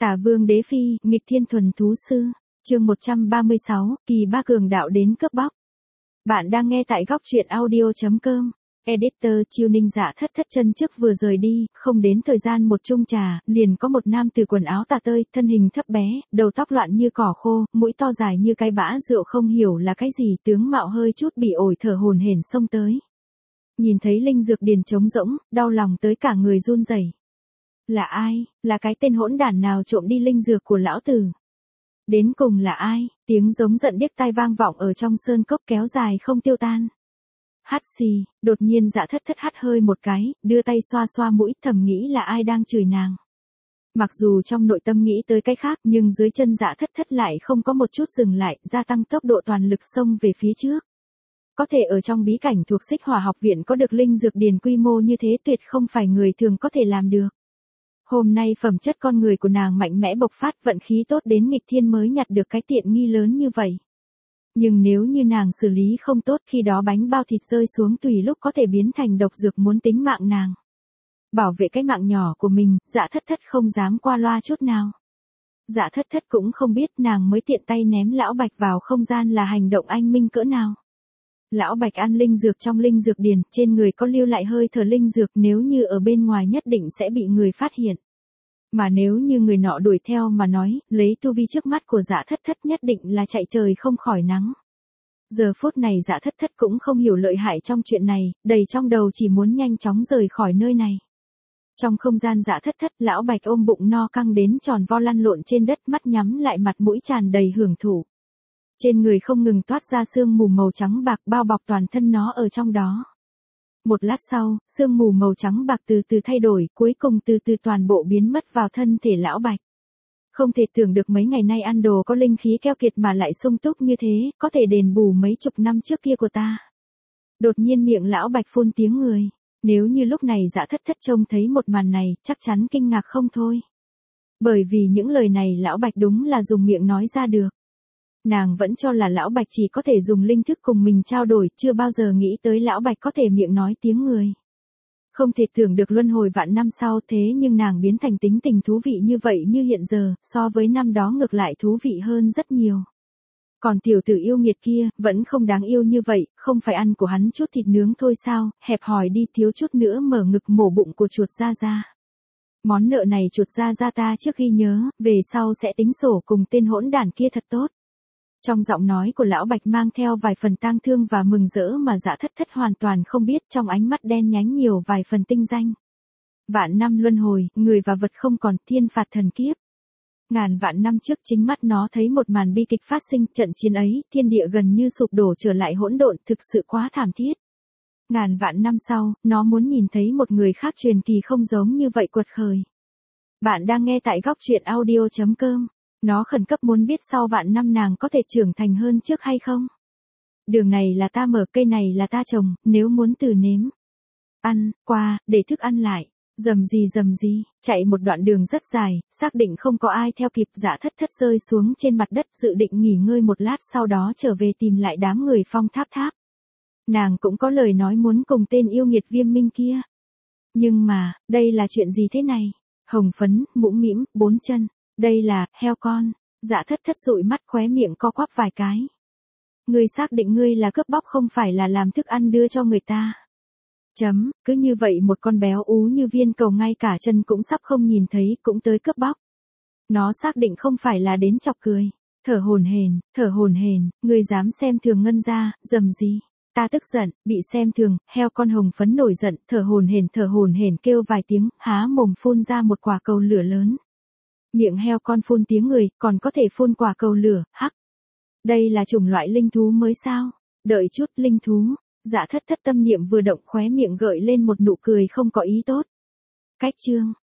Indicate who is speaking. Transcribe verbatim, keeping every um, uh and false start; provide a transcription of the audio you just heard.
Speaker 1: Tả Vương Đế Phi, nghịch thiên thuần thú sư. Chương một trăm ba mươi sáu, kỳ ba cường đạo đến cướp bóc. Bạn đang nghe tại góc truyện audio chấm com. Editor Chiêu Ninh Dạ thất thất chân trước vừa rời đi, không đến thời gian một chung trà, liền có một nam từ quần áo tà tơi, thân hình thấp bé, đầu tóc loạn như cỏ khô, mũi to dài như cái bã rượu không hiểu là cái gì, tướng mạo hơi chút bị ổi thở hổn hển xông tới. Nhìn thấy linh dược điền trống rỗng, đau lòng tới cả người run rẩy. Là ai, là cái tên hỗn đản nào trộm đi linh dược của lão tử? Đến cùng là ai? Tiếng giống giận điếc tai vang vọng ở trong sơn cốc kéo dài không tiêu tan. Hắt xì, đột nhiên Dạ thất thất hắt hơi một cái, đưa tay xoa xoa mũi, thầm nghĩ là ai đang chửi nàng. Mặc dù trong nội tâm nghĩ tới cái khác, nhưng dưới chân Dạ thất thất lại không có một chút dừng lại, gia tăng tốc độ toàn lực xông về phía trước. Có thể ở trong bí cảnh thuộc Xích Hỏa học viện có được linh dược điền quy mô như thế tuyệt không phải người thường có thể làm được. Hôm nay phẩm chất con người của nàng mạnh mẽ bộc phát, vận khí tốt đến nghịch thiên mới nhặt được cái tiện nghi lớn như vậy. Nhưng nếu như nàng xử lý không tốt, khi đó bánh bao thịt rơi xuống tùy lúc có thể biến thành độc dược muốn tính mạng nàng. Bảo vệ cái mạng nhỏ của mình, Dạ thất thất không dám qua loa chút nào. Dạ thất thất cũng không biết nàng mới tiện tay ném lão Bạch vào không gian là hành động anh minh cỡ nào. Lão Bạch ăn linh dược trong linh dược điền, trên người có lưu lại hơi thở linh dược, nếu như ở bên ngoài nhất định sẽ bị người phát hiện. Mà nếu như người nọ đuổi theo mà nói, lấy tu vi trước mắt của Dạ thất thất nhất định là chạy trời không khỏi nắng. Giờ phút này Dạ thất thất cũng không hiểu lợi hại trong chuyện này, đầy trong đầu chỉ muốn nhanh chóng rời khỏi nơi này. Trong không gian Dạ thất thất, lão Bạch ôm bụng no căng đến tròn vo lăn lộn trên đất, mắt nhắm lại, mặt mũi tràn đầy hưởng thụ. Trên người không ngừng toát ra sương mù màu trắng bạc bao bọc toàn thân nó ở trong đó. Một lát sau, sương mù màu trắng bạc từ từ thay đổi, cuối cùng từ từ toàn bộ biến mất vào thân thể lão Bạch. Không thể tưởng được mấy ngày nay ăn đồ có linh khí keo kiệt mà lại sung túc như thế, có thể đền bù mấy chục năm trước kia của ta. Đột nhiên miệng lão Bạch phun tiếng người. Nếu như lúc này Dạ thất thất trông thấy một màn này, chắc chắn kinh ngạc không thôi. Bởi vì những lời này lão Bạch đúng là dùng miệng nói ra được. Nàng vẫn cho là lão Bạch chỉ có thể dùng linh thức cùng mình trao đổi, chưa bao giờ nghĩ tới lão Bạch có thể miệng nói tiếng người. Không thể tưởng được luân hồi vạn năm sau, thế nhưng nàng biến thành tính tình thú vị như vậy như hiện giờ, so với năm đó ngược lại thú vị hơn rất nhiều. Còn tiểu tử yêu nghiệt kia, vẫn không đáng yêu như vậy, không phải ăn của hắn chút thịt nướng thôi sao, hẹp hòi đi, thiếu chút nữa mở ngực mổ bụng của chuột ra ra. Món nợ này chuột ra ra ta trước khi nhớ, về sau sẽ tính sổ cùng tên hỗn đản kia thật tốt. Trong giọng nói của lão Bạch mang theo vài phần tang thương và mừng rỡ mà Dạ thất thất hoàn toàn không biết, trong ánh mắt đen nhánh nhiều vài phần tinh danh. Vạn năm luân hồi, người và vật không còn, thiên phạt thần kiếp. Ngàn vạn năm trước chính mắt nó thấy một màn bi kịch phát sinh, trận chiến ấy, thiên địa gần như sụp đổ trở lại hỗn độn, thực sự quá thảm thiết. Ngàn vạn năm sau, nó muốn nhìn thấy một người khác truyền kỳ không giống như vậy quật khởi. Bạn đang nghe tại góc truyện audio chấm com. Nó khẩn cấp muốn biết sau vạn năm nàng có thể trưởng thành hơn trước hay không. Đường này là ta mở, cây này là ta trồng, nếu muốn từ nếm ăn qua, để thức ăn lại. Dầm gì dầm gì, chạy một đoạn đường rất dài, xác định không có ai theo kịp, Dạ thất thất rơi xuống trên mặt đất, dự định nghỉ ngơi một lát sau đó trở về tìm lại đám người Phong Tháp Tháp. Nàng cũng có lời nói muốn cùng tên yêu nghiệt Viêm Minh kia. Nhưng mà, đây là chuyện gì thế này? Hồng phấn, mũm mĩm, bốn chân. Đây là, heo con. Dạ thất thất dụi mắt, khóe miệng co quắp vài cái. Ngươi xác định ngươi là cướp bóc không phải là làm thức ăn đưa cho người ta. Chấm, cứ như vậy một con béo ú như viên cầu ngay cả chân cũng sắp không nhìn thấy, cũng tới cướp bóc. Nó xác định không phải là đến chọc cười. Thở hổn hển, thở hổn hển, ngươi dám xem thường Ngân gia, dầm gì? Ta tức giận, bị xem thường, heo con hồng phấn nổi giận, thở hổn hển thở hổn hển kêu vài tiếng, há mồm phun ra một quả cầu lửa lớn. Miệng heo con phun tiếng người, còn có thể phun quả cầu lửa, hắc. Đây là chủng loại linh thú mới sao? Đợi chút, linh thú. Dạ thất thất tâm niệm vừa động, khóe miệng gợi lên một nụ cười không có ý tốt. Cách chương,